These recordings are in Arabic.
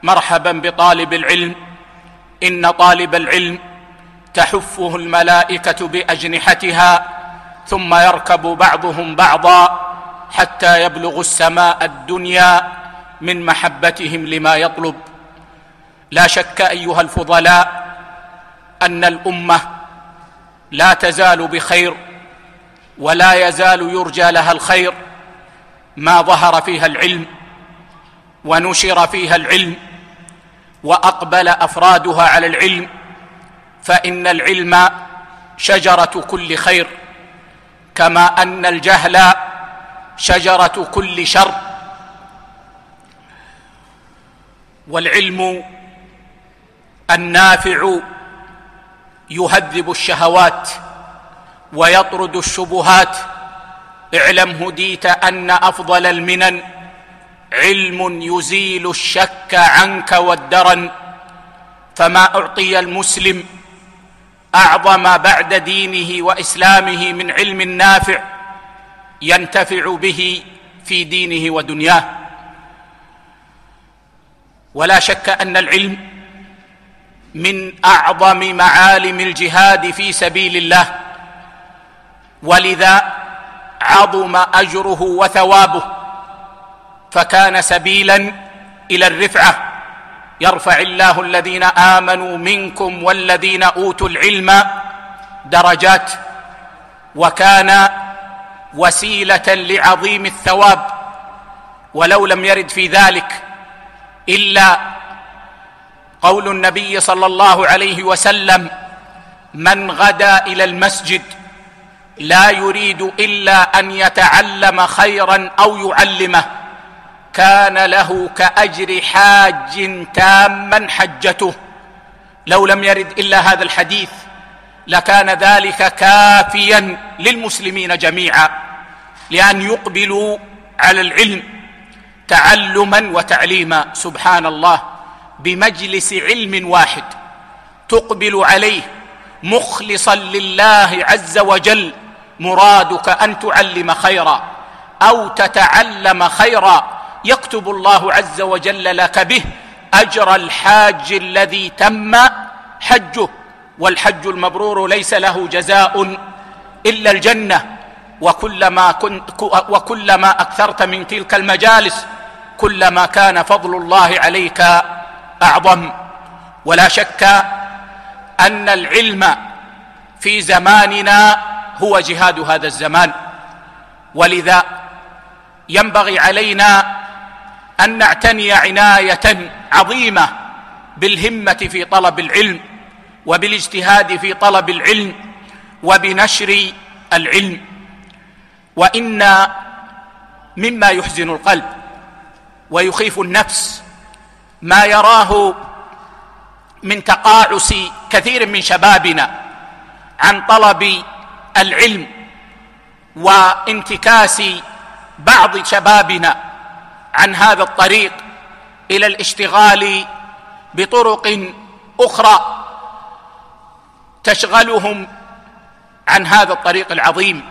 مرحبا بطالب العلم، إن طالب العلم تحفه الملائكة بأجنحتها ثم يركب بعضهم بعضا حتى يبلغ السماء الدنيا من محبتهم لما يطلب. لا شك أيها الفضلاء أن الأمة لا تزال بخير ولا يزال يرجى لها الخير ما ظهر فيها العلم ونشر فيها العلم وأقبل أفرادها على العلم، فإن العلم شجرة كل خير، كما أن الجهل شجرة كل شر. والعلم النافع يهذب الشهوات ويطرد الشبهات. اعلم هديت أن أفضل المنن علم يزيل الشك عنك والدرن، فما أعطي المسلم أعظم بعد دينه وإسلامه من علم نافع ينتفع به في دينه ودنياه. ولا شك أن العلم من أعظم معالم الجهاد في سبيل الله، ولذا عظم أجره وثوابه، فكان سبيلا إلى الرفعة. يرفع الله الذين آمنوا منكم والذين أوتوا العلم درجات، وكان وسيلة لعظيم الثواب. ولو لم يرد في ذلك إلا قول النبي صلى الله عليه وسلم: من غدا إلى المسجد لا يريد إلا أن يتعلم خيرا أو يعلمه كان له كأجر حاج تاما حجته. لو لم يرد إلا هذا الحديث لكان ذلك كافيا للمسلمين جميعا، لأن يقبلوا على العلم تعلما وتعليما. سبحان الله، بمجلس علم واحد تقبل عليه مخلصا لله عز وجل، مرادك أن تعلم خيرا أو تتعلم خيرا، يكتب الله عز وجل لك به أجر الحاج الذي تم حجه. والحج المبرور ليس له جزاء إلا الجنة. وكلما أكثرت من تلك المجالس كلما كان فضل الله عليك أعظم. ولا شك أن العلم في زماننا هو جهاد هذا الزمان، ولذا ينبغي علينا أن نعتني عناية عظيمة بالهمة في طلب العلم وبالاجتهاد في طلب العلم وبنشر العلم. وإن مما يحزن القلب ويخيف النفس ما يراه من تقاعس كثير من شبابنا عن طلب العلم، وانتكاس بعض شبابنا عن هذا الطريق إلى الاشتغال بطرق أخرى تشغلهم عن هذا الطريق العظيم،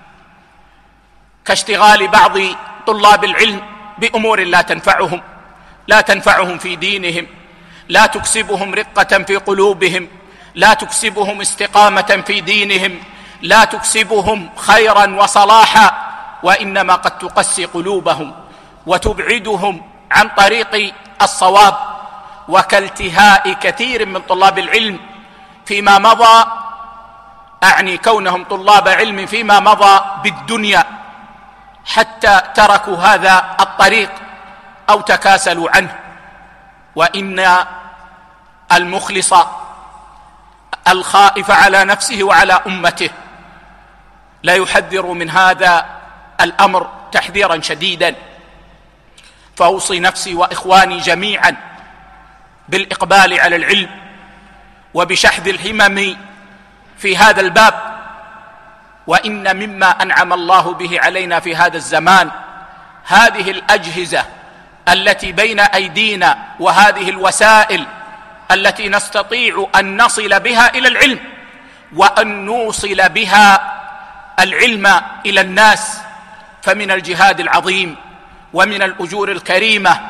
كاشتغال بعض طلاب العلم بأمور لا تنفعهم في دينهم، لا تكسبهم رقة في قلوبهم، لا تكسبهم استقامة في دينهم، لا تكسبهم خيرا وصلاحا، وإنما قد تقسي قلوبهم وتبعدهم عن طريق الصواب. وكالتهاء كثير من طلاب العلم فيما مضى، أعني كونهم طلاب علم فيما مضى بالدنيا، حتى تركوا هذا الطريق أو تكاسلوا عنه. وإن المخلص الخائف على نفسه وعلى أمته لا يحذر من هذا الأمر تحذيرا شديدا. فأوصي نفسي وإخواني جميعا بالإقبال على العلم وبشحذ الهمم في هذا الباب. وإن مما أنعم الله به علينا في هذا الزمان هذه الأجهزة التي بين أيدينا، وهذه الوسائل التي نستطيع أن نصل بها إلى العلم وأن نوصل بها العلم إلى الناس. فمن الجهاد العظيم ومن الأجور الكريمة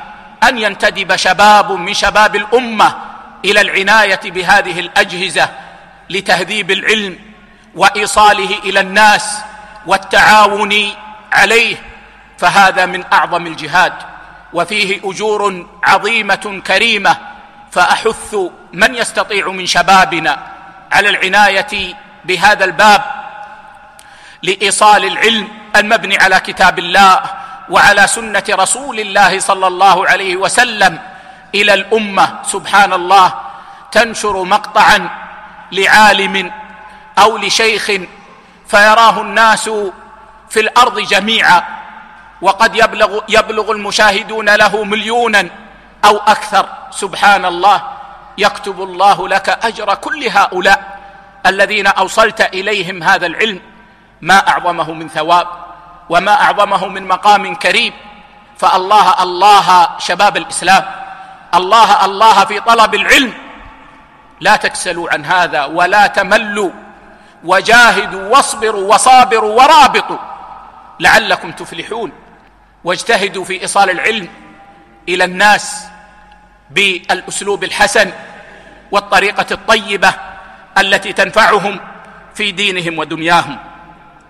أن ينتدب شباب من شباب الأمة إلى العناية بهذه الأجهزة لتهذيب العلم وإيصاله إلى الناس والتعاون عليه، فهذا من أعظم الجهاد وفيه أجور عظيمة كريمة. فأحث من يستطيع من شبابنا على العناية بهذا الباب لإيصال العلم المبني على كتاب الله وعلى سنة رسول الله صلى الله عليه وسلم إلى الأمة. سبحان الله، تنشر مقطعا لعالم أو لشيخ فيراه الناس في الأرض جميعا، وقد يبلغ المشاهدون له مليونا أو أكثر. سبحان الله، يكتب الله لك أجر كل هؤلاء الذين أوصلت إليهم هذا العلم. ما أعظمه من ثواب وما أعظمه من مقام كريم. فالله الله شباب الإسلام، الله الله في طلب العلم، لا تكسلوا عن هذا ولا تملوا، وجاهدوا واصبروا وصابروا ورابطوا لعلكم تفلحون، واجتهدوا في إيصال العلم إلى الناس بالأسلوب الحسن والطريقة الطيبة التي تنفعهم في دينهم ودنياهم.